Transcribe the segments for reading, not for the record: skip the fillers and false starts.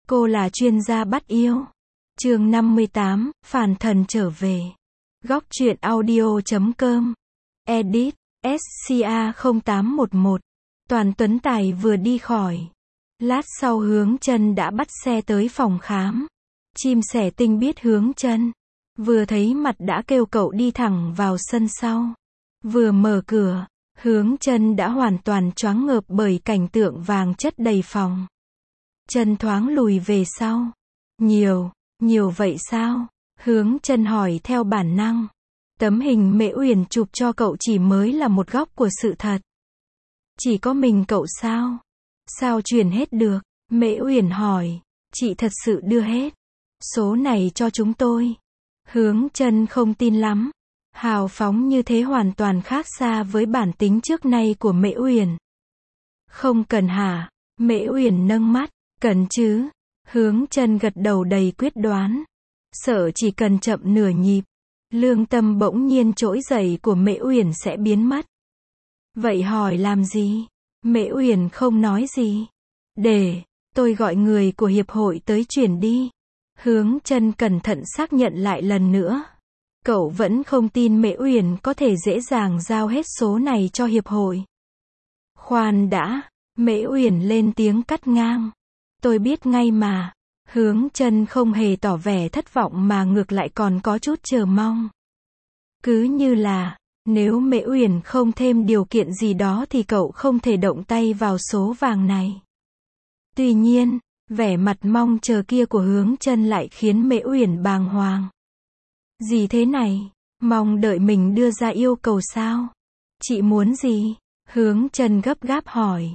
Cô là chuyên gia bắt yêu. Chương 58, Phản thần trở về. Góc truyện audio.com. Edit, SCA0811. Toàn Tuấn Tài vừa đi khỏi. Lát sau Hướng Chân đã bắt xe tới phòng khám. Chim sẻ tinh biết Hướng Chân. Vừa thấy mặt đã kêu cậu đi thẳng vào sân sau. Vừa mở cửa, Hướng Chân đã hoàn toàn choáng ngợp bởi cảnh tượng vàng chất đầy phòng. Chân thoáng lùi về sau. Nhiều vậy sao? Hướng Chân hỏi theo bản năng. Tấm hình Mễ Uyển chụp cho cậu chỉ mới là một góc của sự thật. Chỉ có mình cậu sao? Sao chuyển hết được? Mễ Uyển hỏi. Chị thật sự đưa hết số này cho chúng tôi. Hướng Chân không tin lắm. Hào phóng như thế hoàn toàn khác xa với bản tính trước nay của Mễ Uyển. Không cần hả? Mễ Uyển nâng mắt. Cần chứ. Hướng Chân gật đầu đầy quyết đoán. Sợ chỉ cần chậm nửa nhịp, lương tâm bỗng nhiên trỗi dậy của Mễ Uyển sẽ biến mất. Vậy hỏi làm gì? Mễ Uyển không nói gì. Để tôi gọi người của hiệp hội tới chuyển đi. Hướng Chân cẩn thận xác nhận lại lần nữa. Cậu vẫn không tin Mễ Uyển có thể dễ dàng giao hết số này cho hiệp hội. Khoan đã, Mễ Uyển lên tiếng cắt ngang. Tôi biết ngay mà. Hướng Chân không hề tỏ vẻ thất vọng mà ngược lại còn có chút chờ mong. Cứ như là, nếu Mễ Uyển không thêm điều kiện gì đó thì cậu không thể động tay vào số vàng này. Tuy nhiên, vẻ mặt mong chờ kia của Hướng Chân lại khiến Mễ Uyển bàng hoàng. Gì thế này? Mong đợi mình đưa ra yêu cầu sao? Chị muốn gì? Hướng Chân gấp gáp hỏi.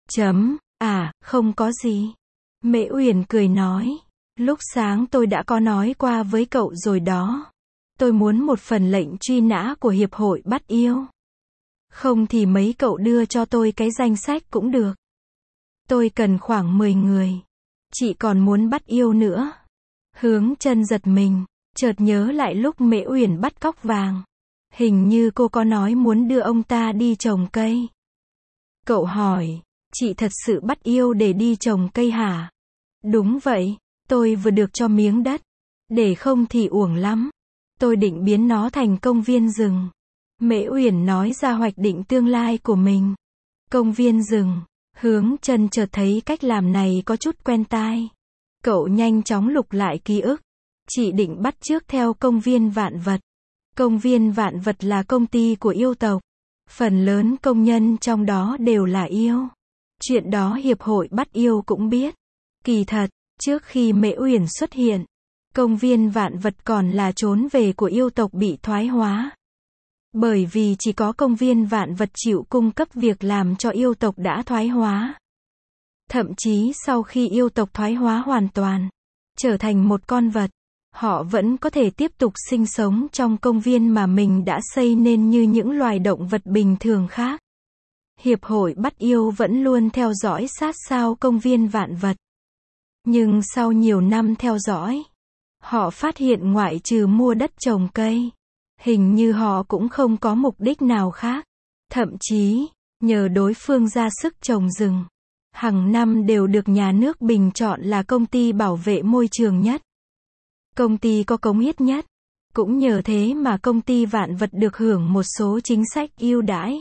Không có gì. Mễ Uyển cười nói. Lúc sáng tôi đã có nói qua với cậu rồi đó. Tôi muốn một phần lệnh truy nã của hiệp hội bắt yêu. Không thì mấy cậu đưa cho tôi cái danh sách cũng được. Tôi cần khoảng 10 người. Chị còn muốn bắt yêu nữa. Hướng Chân giật mình, chợt nhớ lại lúc Mễ Uyển bắt cóc vàng. Hình như cô có nói muốn đưa ông ta đi trồng cây. Cậu hỏi, chị thật sự bắt yêu để đi trồng cây hả? Đúng vậy, tôi vừa được cho miếng đất. Để không thì uổng lắm. Tôi định biến nó thành công viên rừng. Mễ Uyển nói ra hoạch định tương lai của mình. Công viên rừng. Hướng Chân chợt thấy cách làm này có chút quen tai. Cậu nhanh chóng lục lại ký ức. Chị định bắt chước theo công viên vạn vật. Công viên vạn vật là công ty của yêu tộc. Phần lớn công nhân trong đó đều là yêu. Chuyện đó hiệp hội bắt yêu cũng biết. Kỳ thật, trước khi Mễ Uyển xuất hiện, công viên vạn vật còn là trốn về của yêu tộc bị thoái hóa. Bởi vì chỉ có công viên vạn vật chịu cung cấp việc làm cho yêu tộc đã thoái hóa. Thậm chí sau khi yêu tộc thoái hóa hoàn toàn, trở thành một con vật, họ vẫn có thể tiếp tục sinh sống trong công viên mà mình đã xây nên như những loài động vật bình thường khác. Hiệp hội bắt yêu vẫn luôn theo dõi sát sao công viên vạn vật. Nhưng sau nhiều năm theo dõi, họ phát hiện ngoại trừ mua đất trồng cây, hình như họ cũng không có mục đích nào khác. Thậm chí, nhờ đối phương ra sức trồng rừng, hàng năm đều được nhà nước bình chọn là công ty bảo vệ môi trường nhất. Công ty có cống hiến nhất. Cũng nhờ thế mà công ty vạn vật được hưởng một số chính sách ưu đãi.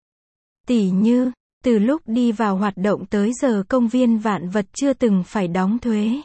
Tỉ như, từ lúc đi vào hoạt động tới giờ công viên vạn vật chưa từng phải đóng thuế.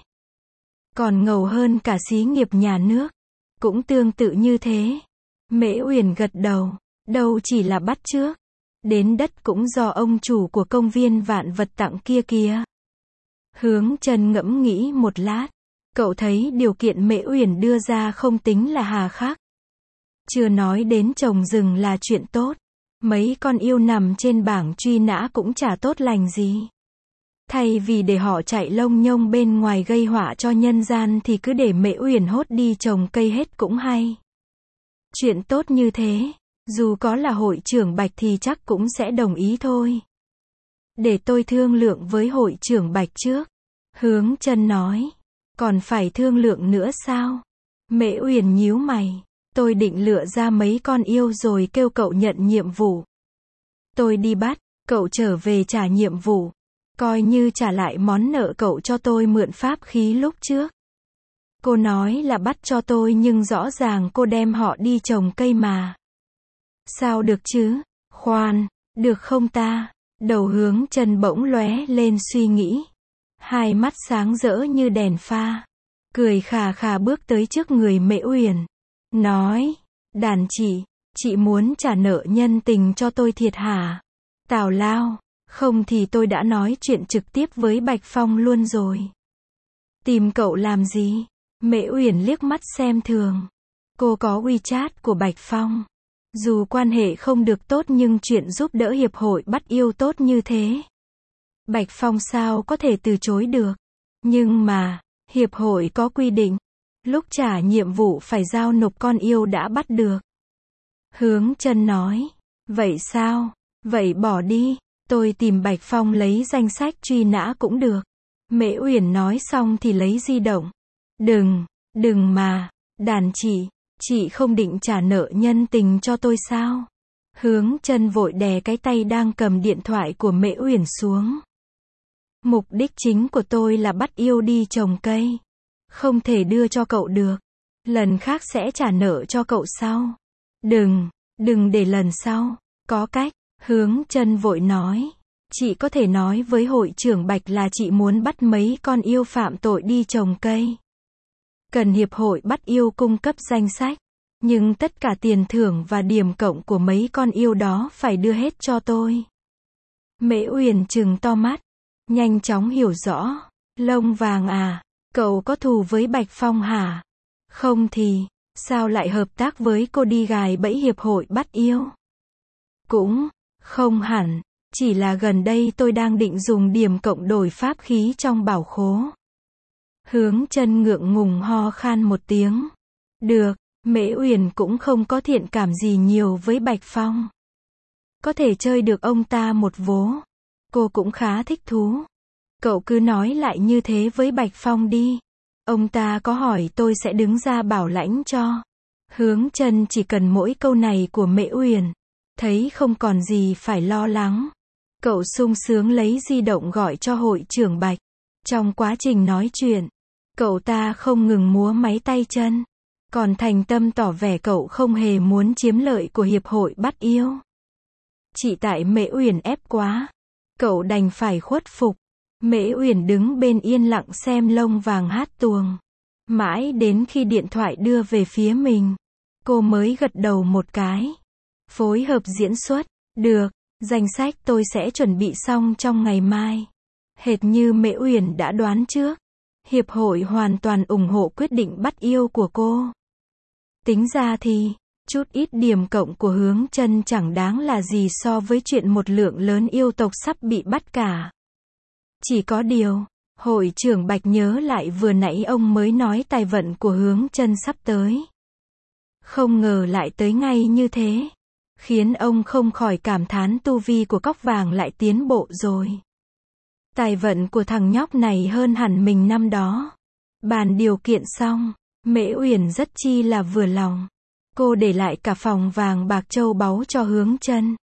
Còn ngầu hơn cả xí nghiệp nhà nước. Cũng tương tự như thế. Mễ Uyển gật đầu. Đâu chỉ là bắt chước. Đến đất cũng do ông chủ của công viên vạn vật tặng kia kìa. Hướng Chân ngẫm nghĩ một lát. Cậu thấy điều kiện Mễ Uyển đưa ra không tính là hà khắc. Chưa nói đến trồng rừng là chuyện tốt. Mấy con yêu nằm trên bảng truy nã cũng chả tốt lành gì. Thay vì để họ chạy lông nhông bên ngoài gây họa cho nhân gian thì cứ để Mễ Uyển hốt đi trồng cây hết cũng hay. Chuyện tốt như thế, dù có là hội trưởng Bạch thì chắc cũng sẽ đồng ý thôi. Để tôi thương lượng với hội trưởng Bạch trước. Hướng Chân nói. Còn phải thương lượng nữa sao? Mễ Uyển nhíu mày. Tôi định lựa ra mấy con yêu rồi kêu cậu nhận nhiệm vụ. Tôi đi bắt, cậu trở về trả nhiệm vụ. coi như trả lại món nợ cậu cho tôi mượn pháp khí lúc trước. Cô nói là bắt cho tôi nhưng rõ ràng cô đem họ đi trồng cây mà. Sao được chứ? Khoan, được không ta? Đầu Hướng Chân bỗng lóe lên suy nghĩ. Hai mắt sáng rỡ như đèn pha. Cười khà khà bước tới trước người Mễ Uyển. Nói, đàn chị muốn trả nợ nhân tình cho tôi thiệt hả? Tào lao, không thì tôi đã nói chuyện trực tiếp với Bạch Phong luôn rồi. Tìm cậu làm gì? Mễ Uyển liếc mắt xem thường. Cô có WeChat của Bạch Phong. Dù quan hệ không được tốt nhưng chuyện giúp đỡ hiệp hội bắt yêu tốt như thế. Bạch Phong sao có thể từ chối được. Nhưng mà, hiệp hội có quy định. Lúc trả nhiệm vụ phải giao nộp con yêu đã bắt được. Hướng Chân nói. Vậy sao? Vậy bỏ đi. Tôi tìm Bạch Phong lấy danh sách truy nã cũng được. Mễ Uyển nói xong thì lấy di động. Đừng mà. Đàn chị không định trả nợ nhân tình cho tôi sao? Hướng Chân vội đè cái tay đang cầm điện thoại của Mễ Uyển xuống. Mục đích chính của tôi là bắt yêu đi trồng cây. Không thể đưa cho cậu được. Lần khác sẽ trả nợ cho cậu sau. Đừng để lần sau. Có cách. Hướng Chân vội nói. Chị có thể nói với hội trưởng Bạch là chị muốn bắt mấy con yêu phạm tội đi trồng cây. Cần hiệp hội bắt yêu cung cấp danh sách. Nhưng tất cả tiền thưởng và điểm cộng của mấy con yêu đó phải đưa hết cho tôi. Mễ Uyển trừng to mắt. Nhanh chóng hiểu rõ. Lông vàng à? Cậu có thù với Bạch Phong hả? Không thì, sao lại hợp tác với cô đi gài bẫy hiệp hội bắt yêu? Cũng không hẳn. Chỉ là gần đây tôi đang định dùng điểm cộng đổi pháp khí trong bảo khố. Hướng Chân ngượng ngùng ho khan một tiếng. Được, Mễ Uyển cũng không có thiện cảm gì nhiều với Bạch Phong. Có thể chơi được ông ta một vố. Cô cũng khá thích thú. Cậu cứ nói lại như thế với Bạch Phong đi. Ông ta có hỏi tôi sẽ đứng ra bảo lãnh cho. Hướng Chân chỉ cần mỗi câu này của Mễ Uyển. Thấy không còn gì phải lo lắng. Cậu sung sướng lấy di động gọi cho hội trưởng Bạch. Trong quá trình nói chuyện, cậu ta không ngừng múa máy tay chân. Còn thành tâm tỏ vẻ cậu không hề muốn chiếm lợi của hiệp hội bắt yêu. Chỉ tại Mễ Uyển ép quá. Cậu đành phải khuất phục. Mễ Uyển đứng bên yên lặng xem lông vàng hát tuồng. Mãi đến khi điện thoại đưa về phía mình, cô mới gật đầu một cái. Phối hợp diễn xuất. Được, danh sách tôi sẽ chuẩn bị xong trong ngày mai. Hệt như Mễ Uyển đã đoán trước. Hiệp hội hoàn toàn ủng hộ quyết định bắt yêu của cô. Tính ra thì, chút ít điểm cộng của Hướng Chân chẳng đáng là gì so với chuyện một lượng lớn yêu tộc sắp bị bắt cả. Chỉ có điều, hội trưởng Bạch nhớ lại vừa nãy ông mới nói tài vận của Hướng Chân sắp tới. Không ngờ lại tới ngay như thế. Khiến ông không khỏi cảm thán tu vi của Cóc Vàng lại tiến bộ rồi. Tài vận của thằng nhóc này hơn hẳn mình năm đó. Bàn điều kiện xong, Mễ Uyển rất chi là vừa lòng. Cô để lại cả phòng vàng bạc châu báu cho Hướng Chân.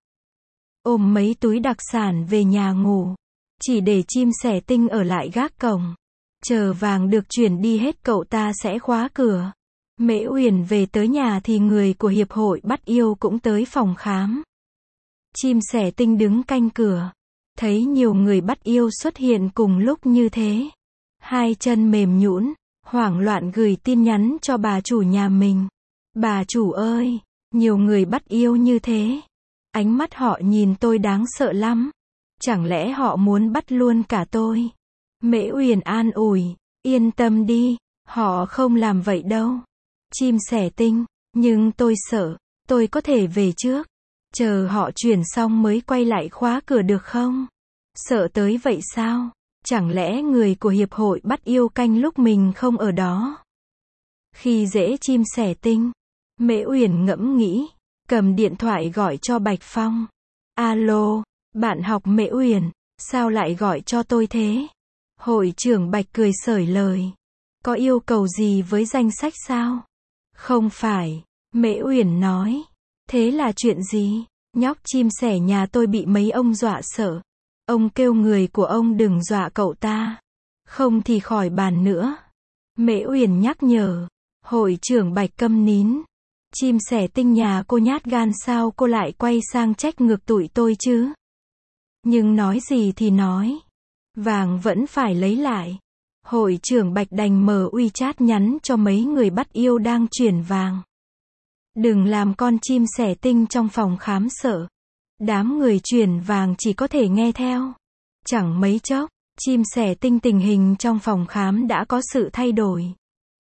Ôm mấy túi đặc sản về nhà ngủ. Chỉ để Chim Sẻ Tinh ở lại gác cổng. Chờ vàng được chuyển đi hết cậu ta sẽ khóa cửa. Mễ Uyển về tới nhà thì người của hiệp hội bắt yêu cũng tới phòng khám. Chim Sẻ Tinh đứng canh cửa. Thấy nhiều người bắt yêu xuất hiện cùng lúc như thế. Hai chân mềm nhũn, hoảng loạn gửi tin nhắn cho bà chủ nhà mình. Bà chủ ơi, nhiều người bắt yêu như thế. Ánh mắt họ nhìn tôi đáng sợ lắm. Chẳng lẽ họ muốn bắt luôn cả tôi? Mễ Uyển an ủi, yên tâm đi, họ không làm vậy đâu. Chim Sẻ Tinh, nhưng tôi sợ, tôi có thể về trước. Chờ họ chuyển xong mới quay lại khóa cửa được không? Sợ tới vậy sao? Chẳng lẽ người của hiệp hội bắt yêu canh lúc mình không ở đó? Khi dễ Chim Sẻ Tinh, Mễ Uyển ngẫm nghĩ, cầm điện thoại gọi cho Bạch Phong. Alo, bạn học Mễ Uyển, sao lại gọi cho tôi thế? Hội trưởng Bạch cười xởi lời. Có yêu cầu gì với danh sách sao? Không phải, Mễ Uyển nói. Thế là chuyện gì? Nhóc chim sẻ nhà tôi bị mấy ông dọa sợ. Ông kêu người của ông đừng dọa cậu ta. Không thì khỏi bàn nữa. Mễ Uyển nhắc nhở. Hội trưởng Bạch câm nín. Chim sẻ tinh nhà cô nhát gan sao cô lại quay sang trách ngược tụi tôi chứ? Nhưng nói gì thì nói. Vàng vẫn phải lấy lại. Hội trưởng Bạch đành mở WeChat nhắn cho mấy người bắt yêu đang chuyển vàng. Đừng làm con chim sẻ tinh trong phòng khám sợ. Đám người chuyển vàng chỉ có thể nghe theo. Chẳng mấy chốc, chim sẻ tinh tình hình trong phòng khám đã có sự thay đổi.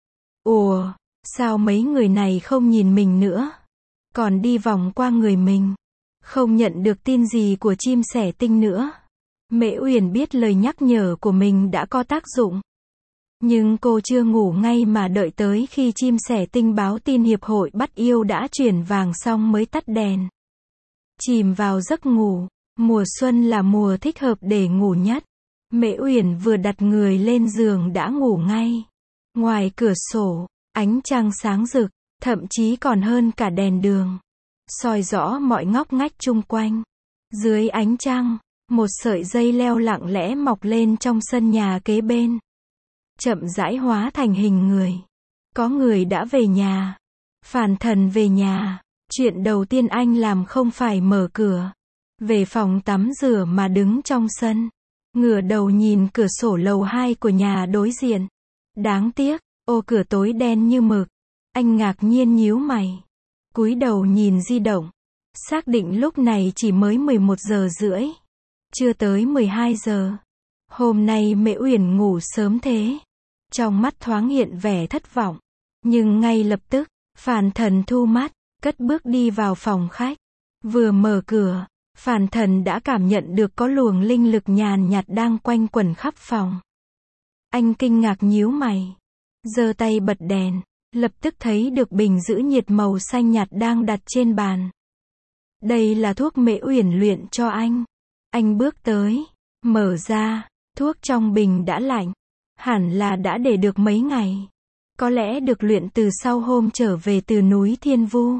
Ủa, sao mấy người này không nhìn mình nữa? Còn đi vòng qua người mình. Không nhận được tin gì của chim sẻ tinh nữa. Mễ Uyển biết lời nhắc nhở của mình đã có tác dụng. Nhưng cô chưa ngủ ngay mà đợi tới khi chim sẻ tinh báo tin hiệp hội bắt yêu đã chuyển vàng xong mới tắt đèn. Chìm vào giấc ngủ. Mùa xuân là mùa thích hợp để ngủ nhất. Mễ Uyển vừa đặt người lên giường đã ngủ ngay. Ngoài cửa sổ, ánh trăng sáng rực, thậm chí còn hơn cả đèn đường. Soi rõ mọi ngóc ngách chung quanh. Dưới ánh trăng, một sợi dây leo lặng lẽ mọc lên trong sân nhà kế bên. Chậm rãi hóa thành hình người. Có người đã về nhà. Phàn Thần về nhà. Chuyện đầu tiên anh làm không phải mở cửa. Về phòng tắm rửa mà đứng trong sân. Ngửa đầu nhìn cửa sổ lầu 2 của nhà đối diện. Đáng tiếc, ô cửa tối đen như mực. Anh ngạc nhiên nhíu mày. Cúi đầu nhìn di động. Xác định lúc này chỉ mới 11 giờ rưỡi. Chưa tới 12 giờ. Hôm nay Mễ Uyển ngủ sớm thế. Trong mắt thoáng hiện vẻ thất vọng. Nhưng ngay lập tức, Phàn Thần thu mắt, cất bước đi vào phòng khách. Vừa mở cửa, Phàn Thần đã cảm nhận được có luồng linh lực nhàn nhạt đang quanh quẩn khắp phòng. Anh kinh ngạc nhíu mày. Giơ tay bật đèn, lập tức thấy được bình giữ nhiệt màu xanh nhạt đang đặt trên bàn. Đây là thuốc Mễ Uyển luyện cho anh. Anh bước tới, mở ra, thuốc trong bình đã lạnh. Hẳn là đã để được mấy ngày. Có lẽ được luyện từ sau hôm trở về từ núi Thiên Vu.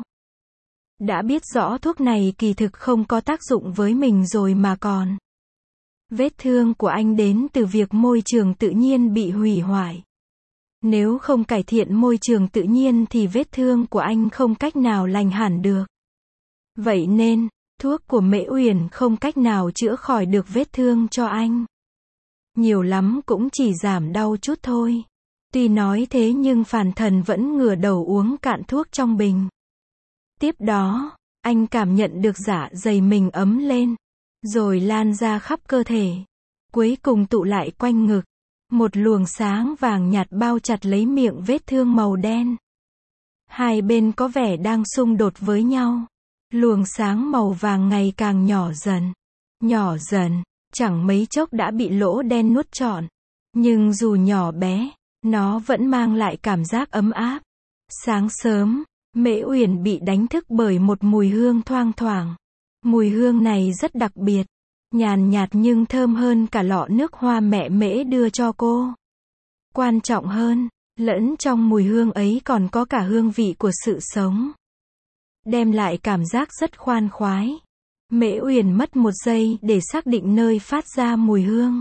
Đã biết rõ thuốc này kỳ thực không có tác dụng với mình rồi mà còn. Vết thương của anh đến từ việc môi trường tự nhiên bị hủy hoại. Nếu không cải thiện môi trường tự nhiên thì vết thương của anh không cách nào lành hẳn được. Vậy nên, thuốc của Mễ Uyển không cách nào chữa khỏi được vết thương cho anh. Nhiều lắm cũng chỉ giảm đau chút thôi. Tuy nói thế nhưng Phàn Thần vẫn ngửa đầu uống cạn thuốc trong bình. Tiếp đó, anh cảm nhận được dạ dày mình ấm lên, rồi lan ra khắp cơ thể. Cuối cùng tụ lại quanh ngực. Một luồng sáng vàng nhạt bao chặt lấy miệng vết thương màu đen. Hai bên có vẻ đang xung đột với nhau. Luồng sáng màu vàng ngày càng nhỏ dần. Nhỏ dần, chẳng mấy chốc đã bị lỗ đen nuốt trọn. Nhưng dù nhỏ bé, nó vẫn mang lại cảm giác ấm áp. Sáng sớm, Mễ Uyển bị đánh thức bởi một mùi hương thoang thoảng. Mùi hương này rất đặc biệt. Nhàn nhạt nhưng thơm hơn cả lọ nước hoa mẹ Mễ đưa cho cô. Quan trọng hơn, lẫn trong mùi hương ấy còn có cả hương vị của sự sống. Đem lại cảm giác rất khoan khoái. Mễ Uyển mất một giây để xác định nơi phát ra mùi hương.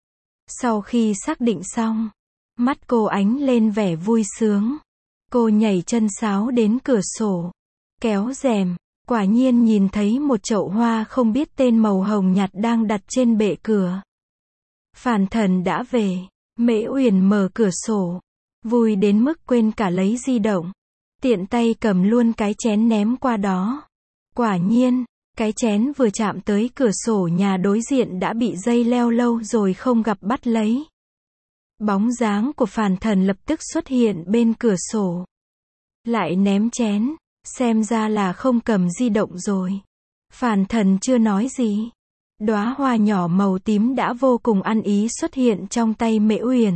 Sau khi xác định xong, mắt cô ánh lên vẻ vui sướng. Cô nhảy chân sáo đến cửa sổ, kéo rèm, quả nhiên nhìn thấy một chậu hoa không biết tên màu hồng nhạt đang đặt trên bệ cửa. Phàn Thần đã về. Mễ Uyển mở cửa sổ, vui đến mức quên cả lấy di động. Tiện tay cầm luôn cái chén ném qua đó. Quả nhiên, cái chén vừa chạm tới cửa sổ nhà đối diện đã bị dây leo lâu rồi không gặp bắt lấy. Bóng dáng của Phàn Thần lập tức xuất hiện bên cửa sổ. Lại ném chén, xem ra là không cầm di động rồi. Phàn Thần chưa nói gì. Đóa hoa nhỏ màu tím đã vô cùng ăn ý xuất hiện trong tay Mễ Uyển.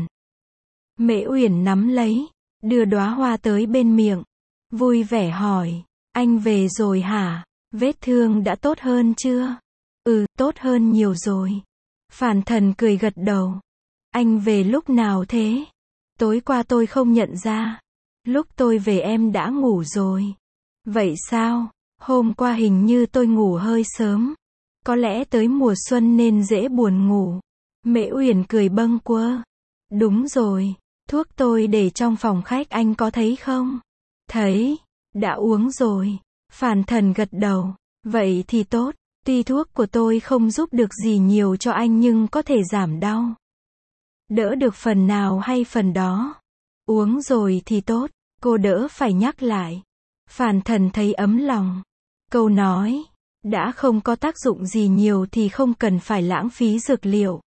Mễ Uyển nắm lấy, đưa đóa hoa tới bên miệng. Vui vẻ hỏi, anh về rồi hả? Vết thương đã tốt hơn chưa? Ừ, tốt hơn nhiều rồi. Phàn Thần cười gật đầu. Anh về lúc nào thế? Tối qua tôi không nhận ra. Lúc tôi về em đã ngủ rồi. Vậy sao? Hôm qua hình như tôi ngủ hơi sớm. Có lẽ tới mùa xuân nên dễ buồn ngủ. Mễ Uyển cười bâng quơ. Đúng rồi, thuốc tôi để trong phòng khách anh có thấy không? Thấy, đã uống rồi. Phàn Thần gật đầu. Vậy thì tốt, tuy thuốc của tôi không giúp được gì nhiều cho anh nhưng có thể giảm đau. Đỡ được phần nào hay phần đó. Uống rồi thì tốt, cô đỡ phải nhắc lại. Phàn Thần thấy ấm lòng. Câu nói, đã không có tác dụng gì nhiều thì không cần phải lãng phí dược liệu.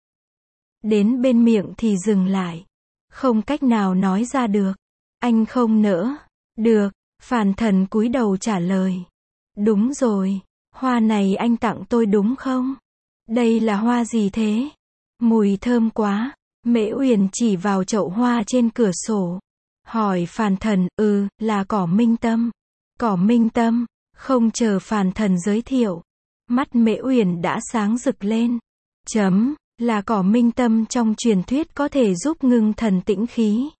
Đến bên miệng thì dừng lại. Không cách nào nói ra được. Anh không nỡ. Được, Phàn Thần cúi đầu trả lời. Đúng rồi, hoa này anh tặng tôi đúng không? Đây là hoa gì thế? Mùi thơm quá. Mễ Uyển chỉ vào chậu hoa trên cửa sổ. Hỏi Phàn Thần, là cỏ minh tâm. Cỏ minh tâm, không chờ Phàn Thần giới thiệu. Mắt Mễ Uyển đã sáng rực lên. Là cỏ minh tâm trong truyền thuyết có thể giúp ngưng thần tĩnh khí.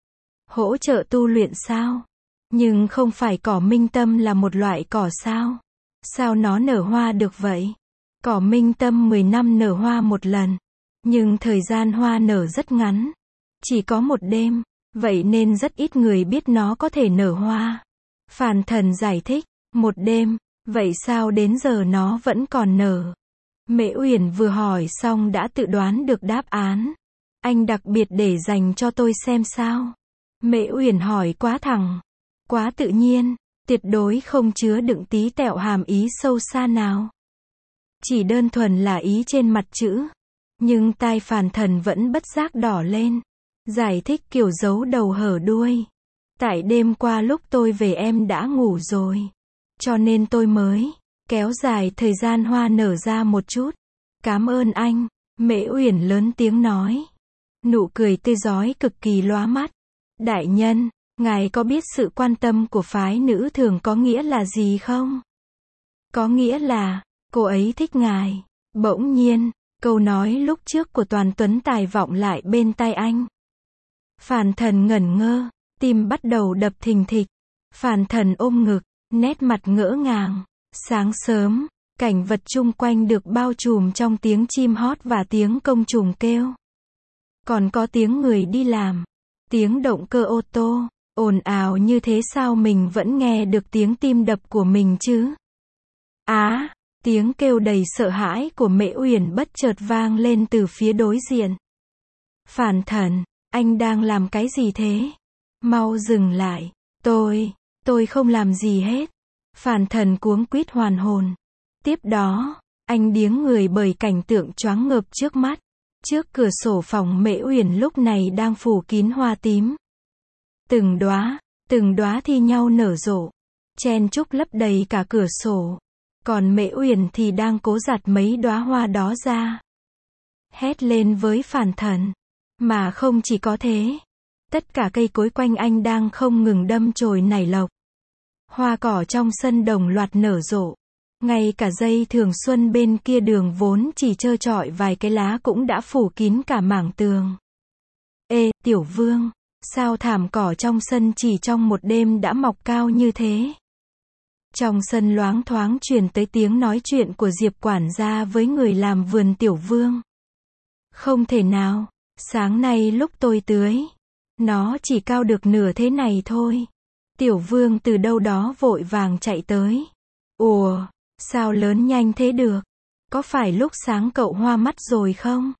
Hỗ trợ tu luyện sao? Nhưng không phải cỏ minh tâm là một loại cỏ sao? Sao nó nở hoa được vậy? Cỏ minh tâm 10 năm nở hoa một lần. Nhưng thời gian hoa nở rất ngắn. Chỉ có một đêm. Vậy nên rất ít người biết nó có thể nở hoa. Phàn Thần giải thích. Một đêm. Vậy sao đến giờ nó vẫn còn nở? Mễ Uyển vừa hỏi xong đã tự đoán được đáp án. Anh đặc biệt để dành cho tôi xem sao? Mễ Uyển hỏi quá thẳng. Quá tự nhiên. Tuyệt đối không chứa đựng tí tẹo hàm ý sâu xa nào. Chỉ đơn thuần là ý trên mặt chữ. Nhưng tai Phàn Thần vẫn bất giác đỏ lên. Giải thích kiểu giấu đầu hở đuôi. Tại đêm qua lúc tôi về em đã ngủ rồi. Cho nên tôi mới kéo dài thời gian hoa nở ra một chút. Cảm ơn anh. Mễ Uyển lớn tiếng nói. Nụ cười tươi rói cực kỳ lóa mắt. Đại nhân, ngài có biết sự quan tâm của phái nữ thường có nghĩa là gì không? Có nghĩa là, cô ấy thích ngài. Bỗng nhiên, câu nói lúc trước của Toàn Tuấn Tài vọng lại bên tai anh. Phàn Thần ngẩn ngơ, tim bắt đầu đập thình thịch. Phàn Thần ôm ngực, nét mặt ngỡ ngàng. Sáng sớm, cảnh vật chung quanh được bao trùm trong tiếng chim hót và tiếng công trùng kêu. Còn có tiếng người đi làm, tiếng động cơ ô tô, ồn ào như thế sao mình vẫn nghe được tiếng tim đập của mình chứ? Tiếng kêu đầy sợ hãi của Mễ Uyển bất chợt vang lên từ phía đối diện. Phàn Thần, anh đang làm cái gì thế? Mau dừng lại, tôi không làm gì hết. Phàn Thần cuống quýt hoàn hồn. Tiếp đó, anh điếng người bởi cảnh tượng choáng ngợp trước mắt. Trước cửa sổ phòng Mễ Uyển lúc này đang phủ kín hoa tím. Từng đóa thi nhau nở rộ, chen chúc lấp đầy cả cửa sổ. Còn Mễ Uyển thì đang cố giặt mấy đóa hoa đó ra. Hét lên với Phàn Thần. Mà không chỉ có thế. Tất cả cây cối quanh anh đang không ngừng đâm chồi nảy lộc. Hoa cỏ trong sân đồng loạt nở rộ. Ngay cả dây thường xuân bên kia đường vốn chỉ trơ trọi vài cái lá cũng đã phủ kín cả mảng tường. Ê, Tiểu Vương, sao thảm cỏ trong sân chỉ trong một đêm đã mọc cao như thế? Trong sân loáng thoáng truyền tới tiếng nói chuyện của Diệp quản gia với người làm vườn Tiểu Vương. Không thể nào, sáng nay lúc tôi tưới, nó chỉ cao được nửa thế này thôi. Tiểu Vương từ đâu đó vội vàng chạy tới. Ủa, sao lớn nhanh thế được? Có phải lúc sáng cậu hoa mắt rồi không?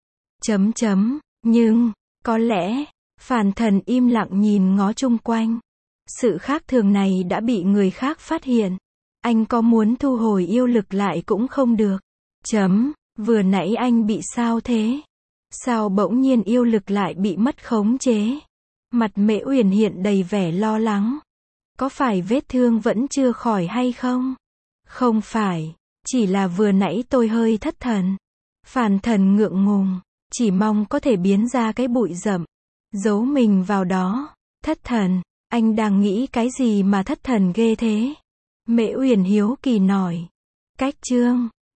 Nhưng, có lẽ, Phàn Thần im lặng nhìn ngó chung quanh. Sự khác thường này đã bị người khác phát hiện. Anh có muốn thu hồi yêu lực lại cũng không được. Vừa nãy anh bị sao thế? Sao bỗng nhiên yêu lực lại bị mất khống chế? Mặt Mễ Uyển hiện đầy vẻ lo lắng. Có phải vết thương vẫn chưa khỏi hay không? Không phải, chỉ là vừa nãy tôi hơi thất thần. Phàn Thần ngượng ngùng, chỉ mong có thể biến ra cái bụi rậm, giấu mình vào đó. Thất thần, anh đang nghĩ cái gì mà thất thần ghê thế? Mễ Uyển hiếu kỳ nói. Cách chương